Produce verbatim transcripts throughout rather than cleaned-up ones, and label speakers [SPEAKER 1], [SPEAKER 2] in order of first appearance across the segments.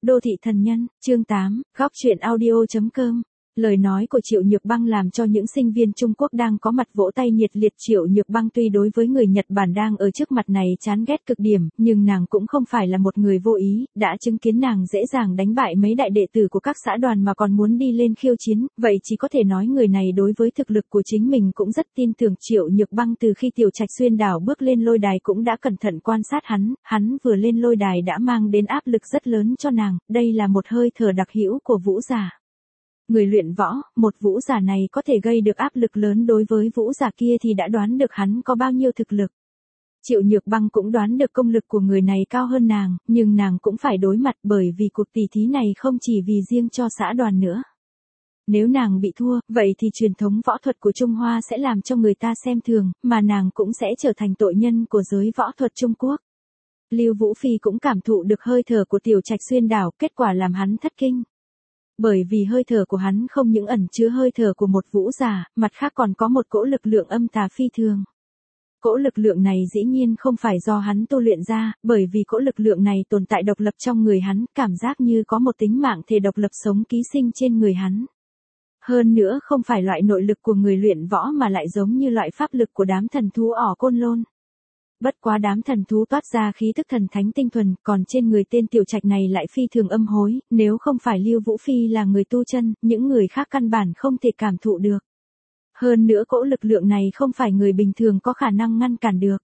[SPEAKER 1] Đô thị thần nhân, chương tám, góc truyện audio chấm com. Lời nói của Triệu Nhược Băng làm cho những sinh viên Trung Quốc đang có mặt vỗ tay nhiệt liệt. Triệu Nhược Băng tuy đối với người Nhật Bản đang ở trước mặt này chán ghét cực điểm, nhưng nàng cũng không phải là một người vô ý, đã chứng kiến nàng dễ dàng đánh bại mấy đại đệ tử của các xã đoàn mà còn muốn đi lên khiêu chiến, vậy chỉ có thể nói người này đối với thực lực của chính mình cũng rất tin tưởng. Triệu Nhược Băng từ khi Tiểu Trạch Xuyên đảo bước lên lôi đài cũng đã cẩn thận quan sát hắn, hắn vừa lên lôi đài đã mang đến áp lực rất lớn cho nàng, đây là một hơi thở đặc hữu của vũ giả. Người luyện võ, một vũ giả này có thể gây được áp lực lớn đối với vũ giả kia thì đã đoán được hắn có bao nhiêu thực lực. Triệu Nhược Băng cũng đoán được công lực của người này cao hơn nàng, nhưng nàng cũng phải đối mặt bởi vì cuộc tỷ thí này không chỉ vì riêng cho xã đoàn nữa. Nếu nàng bị thua, vậy thì truyền thống võ thuật của Trung Hoa sẽ làm cho người ta xem thường, mà nàng cũng sẽ trở thành tội nhân của giới võ thuật Trung Quốc. Lưu Vũ Phi cũng cảm thụ được hơi thở của Tiểu Trạch Xuyên đảo, kết quả làm hắn thất kinh. Bởi vì hơi thở của hắn không những ẩn chứa hơi thở của một vũ giả, mặt khác còn có một cỗ lực lượng âm tà phi thường. Cỗ lực lượng này dĩ nhiên không phải do hắn tu luyện ra, bởi vì cỗ lực lượng này tồn tại độc lập trong người hắn, cảm giác như có một tính mạng thể độc lập sống ký sinh trên người hắn. Hơn nữa không phải loại nội lực của người luyện võ mà lại giống như loại pháp lực của đám thần thú ỏ Côn Lôn. Bất quá đám thần thú toát ra khí tức thần thánh tinh thuần, còn trên người tên Tiểu Trạch này lại phi thường âm hối, nếu không phải Lưu Vũ Phi là người tu chân, những người khác căn bản không thể cảm thụ được. Hơn nữa cỗ lực lượng này không phải người bình thường có khả năng ngăn cản được.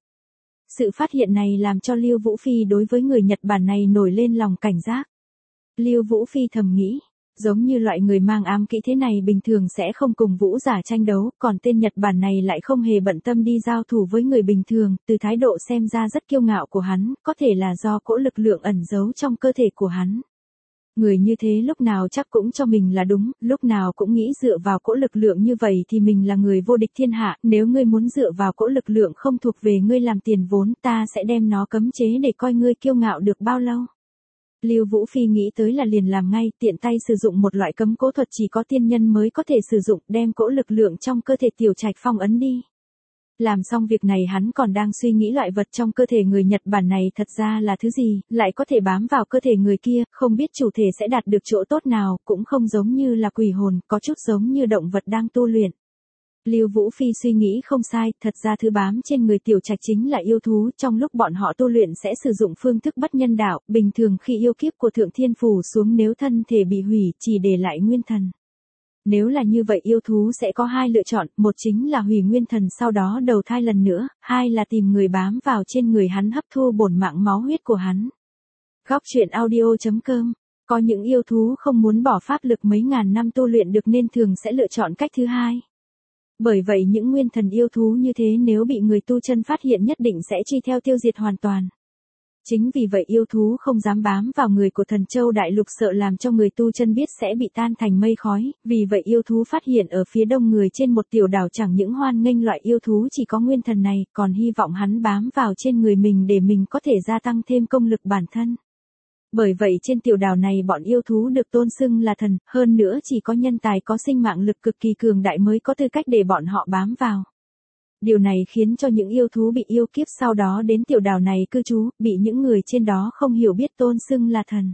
[SPEAKER 1] Sự phát hiện này làm cho Lưu Vũ Phi đối với người Nhật Bản này nổi lên lòng cảnh giác. Lưu Vũ Phi thầm nghĩ, giống như loại người mang ám kỹ thế này bình thường sẽ không cùng vũ giả tranh đấu, còn tên Nhật Bản này lại không hề bận tâm đi giao thủ với người bình thường, từ thái độ xem ra rất kiêu ngạo của hắn, có thể là do cỗ lực lượng ẩn giấu trong cơ thể của hắn. Người như thế lúc nào chắc cũng cho mình là đúng, lúc nào cũng nghĩ dựa vào cỗ lực lượng như vậy thì mình là người vô địch thiên hạ, nếu ngươi muốn dựa vào cỗ lực lượng không thuộc về ngươi làm tiền vốn, ta sẽ đem nó cấm chế để coi ngươi kiêu ngạo được bao lâu. Lưu Vũ Phi nghĩ tới là liền làm ngay, tiện tay sử dụng một loại cấm cố thuật chỉ có tiên nhân mới có thể sử dụng, đem cỗ lực lượng trong cơ thể Tiểu Trạch phong ấn đi. Làm xong việc này hắn còn đang suy nghĩ loại vật trong cơ thể người Nhật Bản này thật ra là thứ gì, lại có thể bám vào cơ thể người kia, không biết chủ thể sẽ đạt được chỗ tốt nào, cũng không giống như là quỷ hồn, có chút giống như động vật đang tu luyện. Lưu Vũ Phi suy nghĩ không sai, thật ra thứ bám trên người Tiểu Trạch chính là yêu thú, trong lúc bọn họ tu luyện sẽ sử dụng phương thức bất nhân đạo, bình thường khi yêu kiếp của Thượng Thiên phủ xuống nếu thân thể bị hủy, chỉ để lại nguyên thần. Nếu là như vậy yêu thú sẽ có hai lựa chọn, một chính là hủy nguyên thần sau đó đầu thai lần nữa, hai là tìm người bám vào trên người hắn hấp thu bổn mạng máu huyết của hắn. Góc truyện audio chấm com. Có những yêu thú không muốn bỏ pháp lực mấy ngàn năm tu luyện được nên thường sẽ lựa chọn cách thứ hai. Bởi vậy những nguyên thần yêu thú như thế nếu bị người tu chân phát hiện nhất định sẽ truy theo tiêu diệt hoàn toàn. Chính vì vậy yêu thú không dám bám vào người của Thần Châu Đại Lục sợ làm cho người tu chân biết sẽ bị tan thành mây khói, vì vậy yêu thú phát hiện ở phía đông người trên một tiểu đảo chẳng những hoan nghênh loại yêu thú chỉ có nguyên thần này, còn hy vọng hắn bám vào trên người mình để mình có thể gia tăng thêm công lực bản thân. Bởi vậy trên tiểu đảo này bọn yêu thú được tôn xưng là thần, hơn nữa chỉ có nhân tài có sinh mạng lực cực kỳ cường đại mới có tư cách để bọn họ bám vào. Điều này khiến cho những yêu thú bị yêu kiếp sau đó đến tiểu đảo này cư trú, bị những người trên đó không hiểu biết tôn xưng là thần.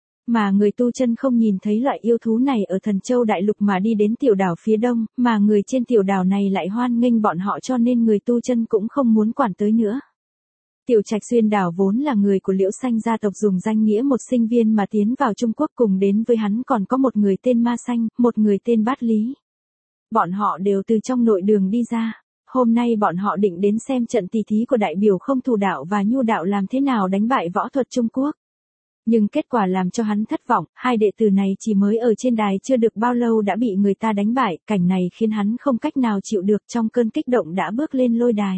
[SPEAKER 1] Mà người tu chân không nhìn thấy loại yêu thú này ở Thần Châu Đại Lục mà đi đến tiểu đảo phía đông, mà người trên tiểu đảo này lại hoan nghênh bọn họ cho nên người tu chân cũng không muốn quản tới nữa. Tiểu Trạch Xuyên đảo vốn là người của Liễu Xanh gia tộc dùng danh nghĩa một sinh viên mà tiến vào Trung Quốc, cùng đến với hắn còn có một người tên Ma Xanh, một người tên Bát Lý. Bọn họ đều từ trong nội đường đi ra. Hôm nay bọn họ định đến xem trận tỷ thí của đại biểu Không Thù đạo và Nhu đạo làm thế nào đánh bại võ thuật Trung Quốc. Nhưng kết quả làm cho hắn thất vọng, hai đệ tử này chỉ mới ở trên đài chưa được bao lâu đã bị người ta đánh bại, cảnh này khiến hắn không cách nào chịu được, trong cơn kích động đã bước lên lôi đài.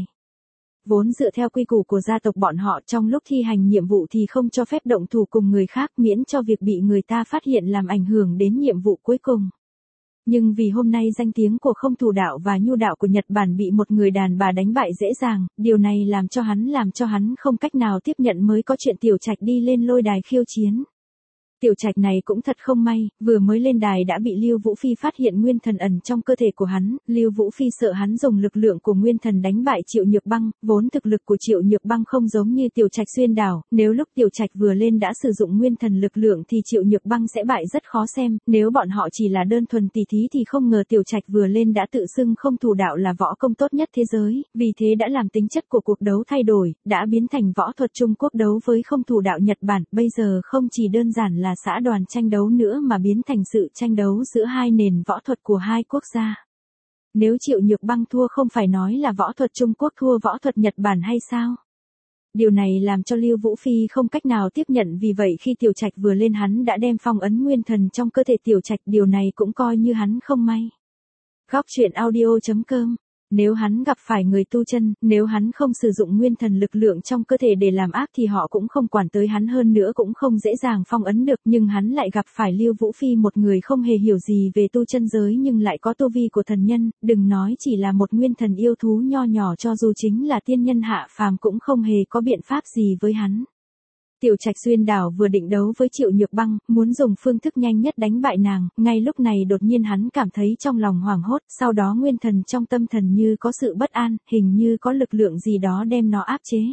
[SPEAKER 1] Vốn dựa theo quy củ của gia tộc bọn họ trong lúc thi hành nhiệm vụ thì không cho phép động thủ cùng người khác miễn cho việc bị người ta phát hiện làm ảnh hưởng đến nhiệm vụ cuối cùng. Nhưng vì hôm nay danh tiếng của Không Thù đạo và Nhu đạo của Nhật Bản bị một người đàn bà đánh bại dễ dàng, điều này làm cho hắn làm cho hắn không cách nào tiếp nhận mới có chuyện Tiểu Trạch đi lên lôi đài khiêu chiến. Tiểu Trạch này cũng thật không may, vừa mới lên đài đã bị Lưu Vũ Phi phát hiện nguyên thần ẩn trong cơ thể của hắn, Lưu Vũ Phi sợ hắn dùng lực lượng của nguyên thần đánh bại Triệu Nhược Băng, vốn thực lực của Triệu Nhược Băng không giống như Tiểu Trạch xuyên đảo, nếu lúc Tiểu Trạch vừa lên đã sử dụng nguyên thần lực lượng thì Triệu Nhược Băng sẽ bại rất khó xem, nếu bọn họ chỉ là đơn thuần tỉ thí thì không ngờ Tiểu Trạch vừa lên đã tự xưng không thủ đạo là võ công tốt nhất thế giới, vì thế đã làm tính chất của cuộc đấu thay đổi, đã biến thành võ thuật Trung Quốc đấu với không thủ đạo Nhật Bản, bây giờ không chỉ đơn giản là xã đoàn tranh đấu nữa mà biến thành sự tranh đấu giữa hai nền võ thuật của hai quốc gia. Nếu Triệu Nhược Băng thua không phải nói là võ thuật Trung Quốc thua võ thuật Nhật Bản hay sao? Điều này làm cho Lưu Vũ Phi không cách nào tiếp nhận, vì vậy khi Tiểu Trạch vừa lên hắn đã đem phong ấn nguyên thần trong cơ thể Tiểu Trạch, điều này cũng coi như hắn không may. Góc truyện audio chấm com. Nếu hắn gặp phải người tu chân, nếu hắn không sử dụng nguyên thần lực lượng trong cơ thể để làm ác thì họ cũng không quản tới hắn, hơn nữa cũng không dễ dàng phong ấn được, nhưng hắn lại gặp phải Lưu Vũ Phi, một người không hề hiểu gì về tu chân giới nhưng lại có tu vi của thần nhân, đừng nói chỉ là một nguyên thần yêu thú nho nhỏ, cho dù chính là tiên nhân hạ phàm cũng không hề có biện pháp gì với hắn. Tiểu Trạch xuyên đảo vừa định đấu với Triệu Nhược Băng, muốn dùng phương thức nhanh nhất đánh bại nàng, ngay lúc này đột nhiên hắn cảm thấy trong lòng hoảng hốt, sau đó nguyên thần trong tâm thần như có sự bất an, hình như có lực lượng gì đó đem nó áp chế.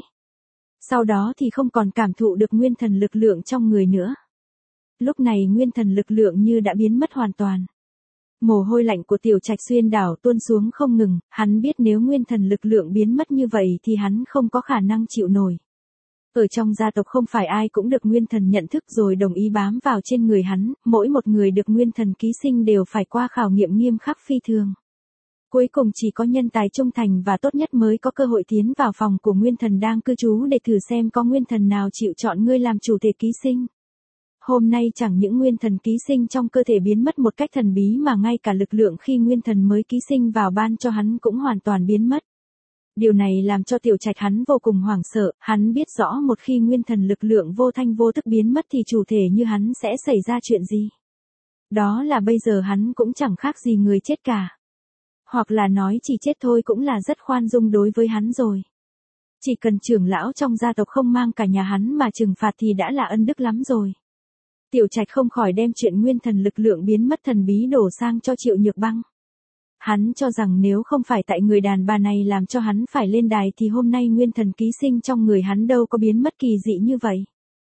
[SPEAKER 1] Sau đó thì không còn cảm thụ được nguyên thần lực lượng trong người nữa. Lúc này nguyên thần lực lượng như đã biến mất hoàn toàn. Mồ hôi lạnh của Tiểu Trạch xuyên đảo tuôn xuống không ngừng, hắn biết nếu nguyên thần lực lượng biến mất như vậy thì hắn không có khả năng chịu nổi. Ở trong gia tộc không phải ai cũng được nguyên thần nhận thức rồi đồng ý bám vào trên người hắn, mỗi một người được nguyên thần ký sinh đều phải qua khảo nghiệm nghiêm khắc phi thường. Cuối cùng chỉ có nhân tài trung thành và tốt nhất mới có cơ hội tiến vào phòng của nguyên thần đang cư trú để thử xem có nguyên thần nào chịu chọn ngươi làm chủ thể ký sinh. Hôm nay chẳng những nguyên thần ký sinh trong cơ thể biến mất một cách thần bí mà ngay cả lực lượng khi nguyên thần mới ký sinh vào ban cho hắn cũng hoàn toàn biến mất. Điều này làm cho Tiểu Trạch hắn vô cùng hoảng sợ, hắn biết rõ một khi nguyên thần lực lượng vô thanh vô tức biến mất thì chủ thể như hắn sẽ xảy ra chuyện gì. Đó là bây giờ hắn cũng chẳng khác gì người chết cả. Hoặc là nói chỉ chết thôi cũng là rất khoan dung đối với hắn rồi. Chỉ cần trưởng lão trong gia tộc không mang cả nhà hắn mà trừng phạt thì đã là ân đức lắm rồi. Tiểu Trạch không khỏi đem chuyện nguyên thần lực lượng biến mất thần bí đổ sang cho Triệu Nhược Băng. Hắn cho rằng nếu không phải tại người đàn bà này làm cho hắn phải lên đài thì hôm nay nguyên thần ký sinh trong người hắn đâu có biến mất kỳ dị như vậy.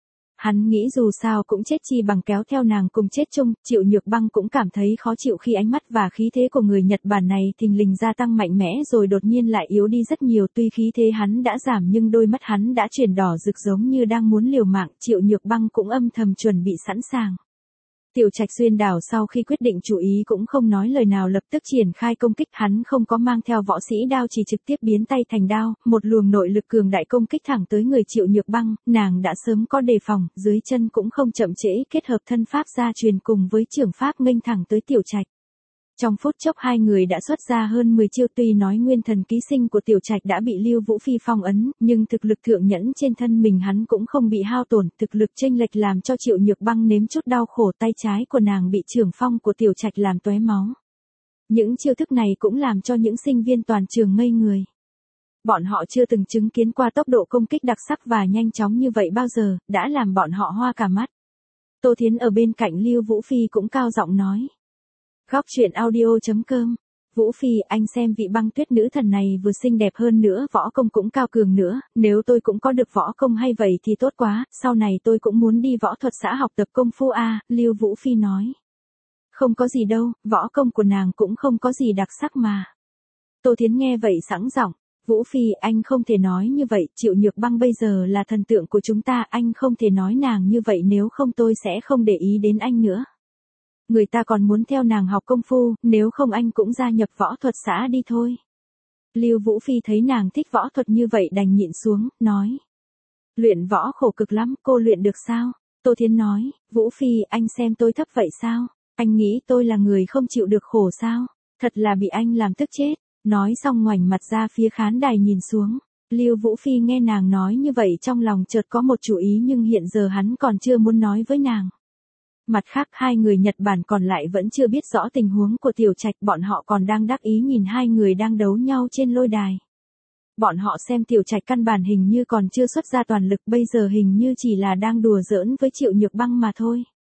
[SPEAKER 1] Hắn nghĩ dù sao cũng chết chi bằng kéo theo nàng cùng chết chung, Triệu Nhược Băng cũng cảm thấy khó chịu khi ánh mắt và khí thế của người Nhật Bản này thình lình gia tăng mạnh mẽ rồi đột nhiên lại yếu đi rất nhiều, tuy khí thế hắn đã giảm nhưng đôi mắt hắn đã chuyển đỏ rực giống như đang muốn liều mạng, Triệu Nhược Băng cũng âm thầm chuẩn bị sẵn sàng. Tiểu Trạch xuyên đảo sau khi quyết định chủ ý cũng không nói lời nào, lập tức triển khai công kích, hắn không có mang theo võ sĩ đao chỉ trực tiếp biến tay thành đao, một luồng nội lực cường đại công kích thẳng tới người Triệu Nhược Băng, nàng đã sớm có đề phòng, dưới chân cũng không chậm trễ kết hợp thân pháp gia truyền cùng với trưởng pháp nghênh thẳng tới Tiểu Trạch. Trong phút chốc hai người đã xuất ra hơn mười chiêu, tuy nói nguyên thần ký sinh của Tiểu Trạch đã bị Lưu Vũ Phi phong ấn, nhưng thực lực thượng nhẫn trên thân mình hắn cũng không bị hao tổn, thực lực chênh lệch làm cho Triệu Nhược Băng nếm chút đau khổ, tay trái của nàng bị trưởng phong của Tiểu Trạch làm tóe máu. Những chiêu thức này cũng làm cho những sinh viên toàn trường ngây người. Bọn họ chưa từng chứng kiến qua tốc độ công kích đặc sắc và nhanh chóng như vậy bao giờ, đã làm bọn họ hoa cả mắt. Tô Thiến ở bên cạnh Lưu Vũ Phi cũng cao giọng nói. Góc truyện audio chấm com. Vũ Phi, anh xem vị Băng Tuyết nữ thần này vừa xinh đẹp hơn nữa võ công cũng cao cường nữa, nếu tôi cũng có được võ công hay vậy thì tốt quá, sau này tôi cũng muốn đi võ thuật xã học tập công phu a, Lưu Vũ Phi nói. Không có gì đâu, võ công của nàng cũng không có gì đặc sắc mà. Tô Thiến nghe vậy sẵn giọng, Vũ Phi, anh không thể nói như vậy, Triệu Nhược Băng bây giờ là thần tượng của chúng ta, anh không thể nói nàng như vậy, nếu không tôi sẽ không để ý đến anh nữa. Người ta còn muốn theo nàng học công phu, nếu không anh cũng gia nhập võ thuật xã đi thôi. Lưu Vũ Phi thấy nàng thích võ thuật như vậy đành nhịn xuống, nói. Luyện võ khổ cực lắm, cô luyện được sao? Tô Thiến nói, Vũ Phi, anh xem tôi thấp vậy sao? Anh nghĩ tôi là người không chịu được khổ sao? Thật là bị anh làm tức chết. Nói xong ngoảnh mặt ra phía khán đài nhìn xuống. Lưu Vũ Phi nghe nàng nói như vậy trong lòng chợt có một chủ ý, nhưng hiện giờ hắn còn chưa muốn nói với nàng. Mặt khác hai người Nhật Bản còn lại vẫn chưa biết rõ tình huống của Tiểu Trạch, bọn họ còn đang đắc ý nhìn hai người đang đấu nhau trên lôi đài. Bọn họ xem Tiểu Trạch căn bản hình như còn chưa xuất ra toàn lực, bây giờ hình như chỉ là đang đùa giỡn với Triệu Nhược Băng mà thôi.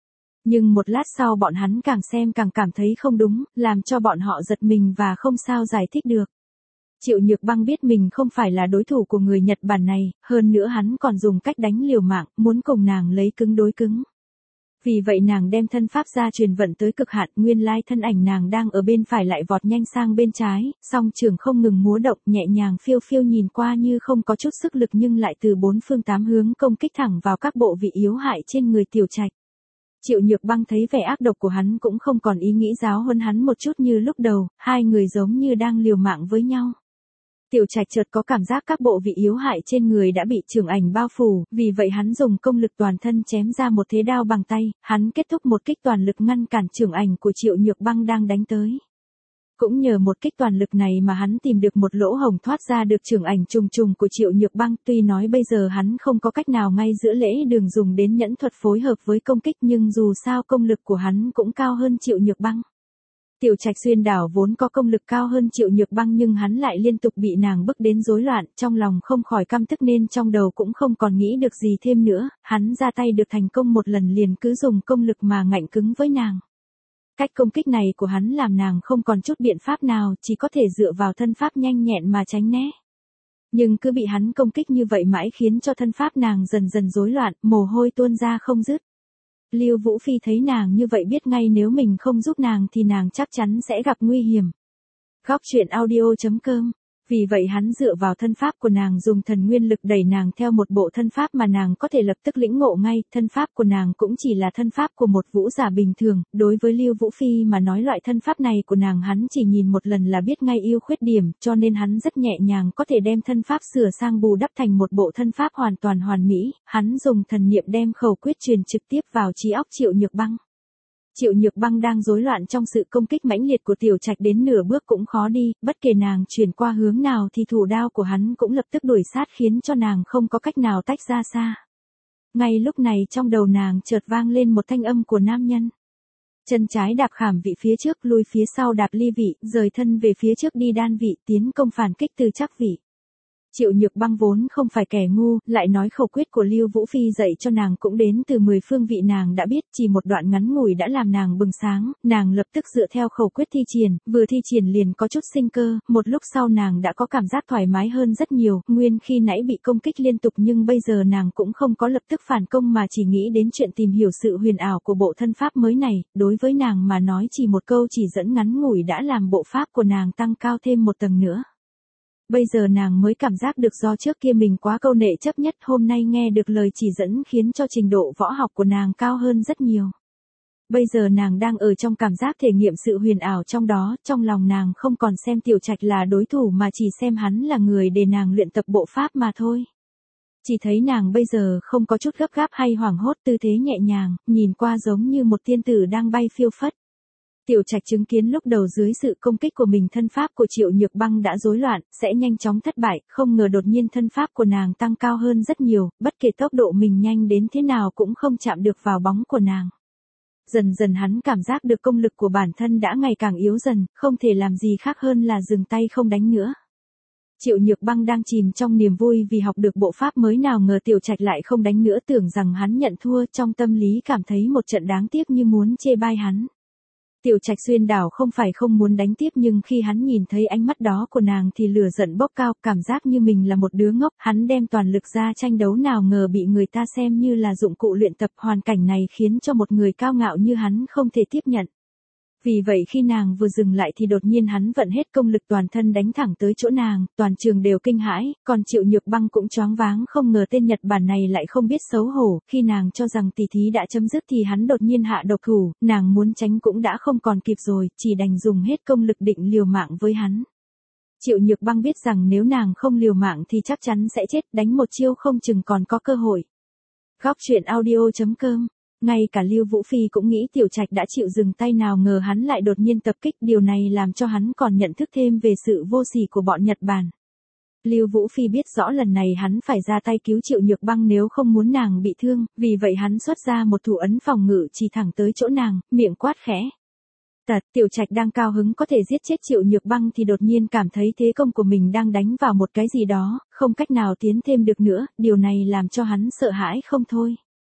[SPEAKER 1] Nhưng một lát sau bọn hắn càng xem càng cảm thấy không đúng, làm cho bọn họ giật mình và không sao giải thích được. Triệu Nhược Băng biết mình không phải là đối thủ của người Nhật Bản này, hơn nữa hắn còn dùng cách đánh liều mạng, muốn cùng nàng lấy cứng đối cứng. Vì vậy nàng đem thân pháp ra truyền vận tới cực hạn, nguyên lai thân ảnh nàng đang ở bên phải lại vọt nhanh sang bên trái, song trường không ngừng múa động, nhẹ nhàng phiêu phiêu nhìn qua như không có chút sức lực nhưng lại từ bốn phương tám hướng công kích thẳng vào các bộ vị yếu hại trên người Tiểu Trạch. Triệu Nhược Băng thấy vẻ ác độc của hắn cũng không còn ý nghĩ giáo huấn hắn một chút như lúc đầu, hai người giống như đang liều mạng với nhau. Tiểu Trạch chợt có cảm giác các bộ vị yếu hại trên người đã bị chưởng ảnh bao phủ, vì vậy hắn dùng công lực toàn thân chém ra một thế đao bằng tay, hắn kết thúc một kích toàn lực ngăn cản chưởng ảnh của Triệu Nhược Băng đang đánh tới. Cũng nhờ một kích toàn lực này mà hắn tìm được một lỗ hổng thoát ra được chưởng ảnh trùng trùng của Triệu Nhược Băng, tuy nói bây giờ hắn không có cách nào ngay giữa lễ đường dùng đến nhẫn thuật phối hợp với công kích nhưng dù sao công lực của hắn cũng cao hơn Triệu Nhược Băng. Tiểu Trạch xuyên đảo vốn có công lực cao hơn Triệu Nhược Băng nhưng hắn lại liên tục bị nàng bức đến rối loạn, trong lòng không khỏi căm tức nên trong đầu cũng không còn nghĩ được gì thêm nữa, hắn ra tay được thành công một lần liền cứ dùng công lực mà ngạnh cứng với nàng. Cách công kích này của hắn làm nàng không còn chút biện pháp nào, chỉ có thể dựa vào thân pháp nhanh nhẹn mà tránh né. Nhưng cứ bị hắn công kích như vậy mãi khiến cho thân pháp nàng dần dần rối loạn, mồ hôi tuôn ra không dứt. Lưu Vũ Phi thấy nàng như vậy biết ngay nếu mình không giúp nàng thì nàng chắc chắn sẽ gặp nguy hiểm. Góc truyện audio chấm com. Vì vậy hắn dựa vào thân pháp của nàng dùng thần nguyên lực đẩy nàng theo một bộ thân pháp mà nàng có thể lập tức lĩnh ngộ ngay, thân pháp của nàng cũng chỉ là thân pháp của một vũ giả bình thường, đối với Lưu Vũ Phi mà nói loại thân pháp này của nàng hắn chỉ nhìn một lần là biết ngay ưu khuyết điểm, cho nên hắn rất nhẹ nhàng có thể đem thân pháp sửa sang bù đắp thành một bộ thân pháp hoàn toàn hoàn mỹ, hắn dùng thần niệm đem khẩu quyết truyền trực tiếp vào trí óc Triệu Nhược Băng. Triệu Nhược Băng đang rối loạn trong sự công kích mãnh liệt của Tiểu Trạch đến nửa bước cũng khó đi, bất kể nàng chuyển qua hướng nào thì thủ đao của hắn cũng lập tức đuổi sát khiến cho nàng không có cách nào tách ra xa. Ngay lúc này trong đầu nàng chợt vang lên một thanh âm của nam nhân. Chân trái đạp khảm vị phía trước, lui phía sau đạp ly vị, rời thân về phía trước đi đan vị, tiến công phản kích từ chắc vị. Triệu Nhược Băng vốn không phải kẻ ngu, lại nói khẩu quyết của Lưu Vũ Phi dạy cho nàng cũng đến từ mười phương vị nàng đã biết, chỉ một đoạn ngắn ngủi đã làm nàng bừng sáng, nàng lập tức dựa theo khẩu quyết thi triển, vừa thi triển liền có chút sinh cơ, một lúc sau nàng đã có cảm giác thoải mái hơn rất nhiều, nguyên khi nãy bị công kích liên tục nhưng bây giờ nàng cũng không có lập tức phản công mà chỉ nghĩ đến chuyện tìm hiểu sự huyền ảo của bộ thân pháp mới này, đối với nàng mà nói chỉ một câu chỉ dẫn ngắn ngủi đã làm bộ pháp của nàng tăng cao thêm một tầng nữa. Bây giờ nàng mới cảm giác được do trước kia mình quá câu nệ chấp nhất, hôm nay nghe được lời chỉ dẫn khiến cho trình độ võ học của nàng cao hơn rất nhiều. Bây giờ nàng đang ở trong cảm giác thể nghiệm sự huyền ảo trong đó, trong lòng nàng không còn xem Tiểu Trạch là đối thủ mà chỉ xem hắn là người để nàng luyện tập bộ pháp mà thôi. Chỉ thấy nàng bây giờ không có chút gấp gáp hay hoảng hốt, tư thế nhẹ nhàng, nhìn qua giống như một tiên tử đang bay phiêu phất. Tiểu Trạch chứng kiến lúc đầu dưới sự công kích của mình thân pháp của Triệu Nhược Băng đã rối loạn, sẽ nhanh chóng thất bại, không ngờ đột nhiên thân pháp của nàng tăng cao hơn rất nhiều, bất kể tốc độ mình nhanh đến thế nào cũng không chạm được vào bóng của nàng. Dần dần hắn cảm giác được công lực của bản thân đã ngày càng yếu dần, không thể làm gì khác hơn là dừng tay không đánh nữa. Triệu Nhược Băng đang chìm trong niềm vui vì học được bộ pháp mới, nào ngờ Tiểu Trạch lại không đánh nữa, tưởng rằng hắn nhận thua, trong tâm lý cảm thấy một trận đáng tiếc như muốn chê bai hắn. Tiểu Trạch xuyên đảo không phải không muốn đánh tiếp nhưng khi hắn nhìn thấy ánh mắt đó của nàng thì lửa giận bốc cao, cảm giác như mình là một đứa ngốc, hắn đem toàn lực ra tranh đấu nào ngờ bị người ta xem như là dụng cụ luyện tập, hoàn cảnh này khiến cho một người cao ngạo như hắn không thể tiếp nhận. Vì vậy khi nàng vừa dừng lại thì đột nhiên hắn vận hết công lực toàn thân đánh thẳng tới chỗ nàng, toàn trường đều kinh hãi, còn Triệu Nhược Băng cũng choáng váng, không ngờ tên Nhật Bản này lại không biết xấu hổ, khi nàng cho rằng tỷ thí đã chấm dứt thì hắn đột nhiên hạ độc thủ, nàng muốn tránh cũng đã không còn kịp rồi, chỉ đành dùng hết công lực định liều mạng với hắn. Triệu Nhược Băng biết rằng nếu nàng không liều mạng thì chắc chắn sẽ chết, đánh một chiêu không chừng còn có cơ hội. Góc truyện audio chấm com. Ngay cả Lưu Vũ Phi cũng nghĩ Tiểu Trạch đã chịu dừng tay, nào ngờ hắn lại đột nhiên tập kích, điều này làm cho hắn còn nhận thức thêm về sự vô sỉ của bọn Nhật Bản. Lưu Vũ Phi biết rõ lần này hắn phải ra tay cứu Triệu Nhược Băng nếu không muốn nàng bị thương, vì vậy hắn xuất ra một thủ ấn phòng ngự chỉ thẳng tới chỗ nàng, miệng quát khẽ. Tật, Tiểu Trạch đang cao hứng có thể giết chết Triệu Nhược Băng thì đột nhiên cảm thấy thế công của mình đang đánh vào một cái gì đó, không cách nào tiến thêm được nữa, điều này làm cho hắn sợ hãi không thôi.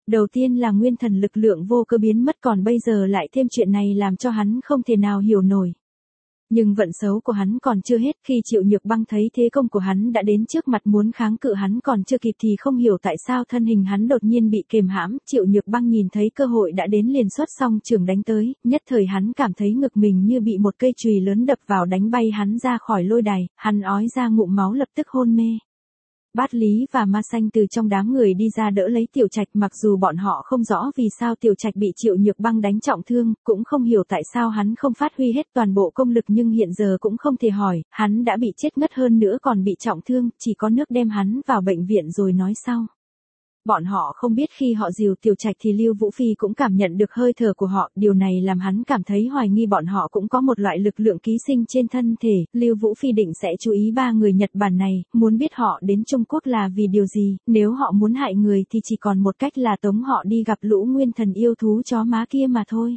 [SPEAKER 1] Đầu tiên là nguyên thần lực lượng vô cơ biến mất, còn bây giờ lại thêm chuyện này làm cho hắn không thể nào hiểu nổi. Nhưng vận xấu của hắn còn chưa hết, khi Triệu Nhược Băng thấy thế công của hắn đã đến trước mặt muốn kháng cự hắn còn chưa kịp thì không hiểu tại sao thân hình hắn đột nhiên bị kềm hãm, Triệu Nhược Băng nhìn thấy cơ hội đã đến liền xuất song trường đánh tới, nhất thời hắn cảm thấy ngực mình như bị một cây chùy lớn đập vào đánh bay hắn ra khỏi lôi đài, hắn ói ra ngụm máu lập tức hôn mê. Bát Lý và Ma Xanh từ trong đám người đi ra đỡ lấy Tiểu Trạch, mặc dù bọn họ không rõ vì sao Tiểu Trạch bị Triệu Nhược Băng đánh trọng thương, cũng không hiểu tại sao hắn không phát huy hết toàn bộ công lực, nhưng hiện giờ cũng không thể hỏi, hắn đã bị chết ngất hơn nữa còn bị trọng thương, chỉ có nước đem hắn vào bệnh viện rồi nói sau. Bọn họ không biết khi họ dìu Tiểu Trạch thì Lưu Vũ Phi cũng cảm nhận được hơi thở của họ, điều này làm hắn cảm thấy hoài nghi bọn họ cũng có một loại lực lượng ký sinh trên thân thể. Lưu Vũ Phi định sẽ chú ý ba người Nhật Bản này, muốn biết họ đến Trung Quốc là vì điều gì, nếu họ muốn hại người thì chỉ còn một cách là tống họ đi gặp lũ nguyên thần yêu thú chó má kia mà thôi.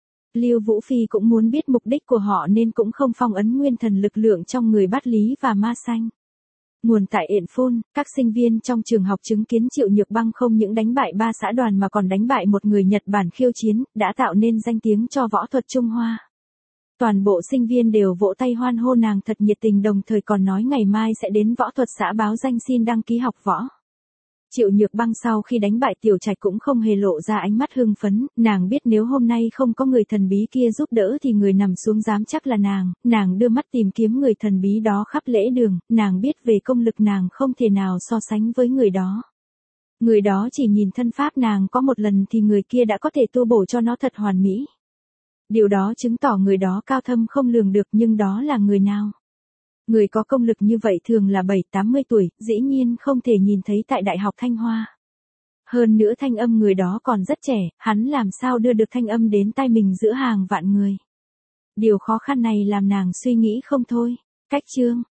[SPEAKER 1] Lưu Vũ Phi cũng muốn biết mục đích của họ nên cũng không phong ấn nguyên thần lực lượng trong người Bát Lý và Ma Xanh. Nguồn tại Yện Phun, các sinh viên trong trường học chứng kiến Triệu Nhược Băng không những đánh bại ba xã đoàn mà còn đánh bại một người Nhật Bản khiêu chiến, đã tạo nên danh tiếng cho võ thuật Trung Hoa. Toàn bộ sinh viên đều vỗ tay hoan hô nàng thật nhiệt tình, đồng thời còn nói ngày mai sẽ đến võ thuật xã báo danh xin đăng ký học võ. Triệu Nhược Băng sau khi đánh bại Tiểu Trạch cũng không hề lộ ra ánh mắt hưng phấn, nàng biết nếu hôm nay không có người thần bí kia giúp đỡ thì người nằm xuống dám chắc là nàng, nàng đưa mắt tìm kiếm người thần bí đó khắp lễ đường, nàng biết về công lực nàng không thể nào so sánh với người đó. Người đó chỉ nhìn thân pháp nàng có một lần thì người kia đã có thể tu bổ cho nó thật hoàn mỹ. Điều đó chứng tỏ người đó cao thâm không lường được, nhưng đó là người nào? Người có công lực như vậy thường là bảy tám mươi tuổi, dĩ nhiên không thể nhìn thấy tại Đại học Thanh Hoa. Hơn nữa thanh âm người đó còn rất trẻ, hắn làm sao đưa được thanh âm đến tai mình giữa hàng vạn người. Điều khó khăn này làm nàng suy nghĩ không thôi. Cách chương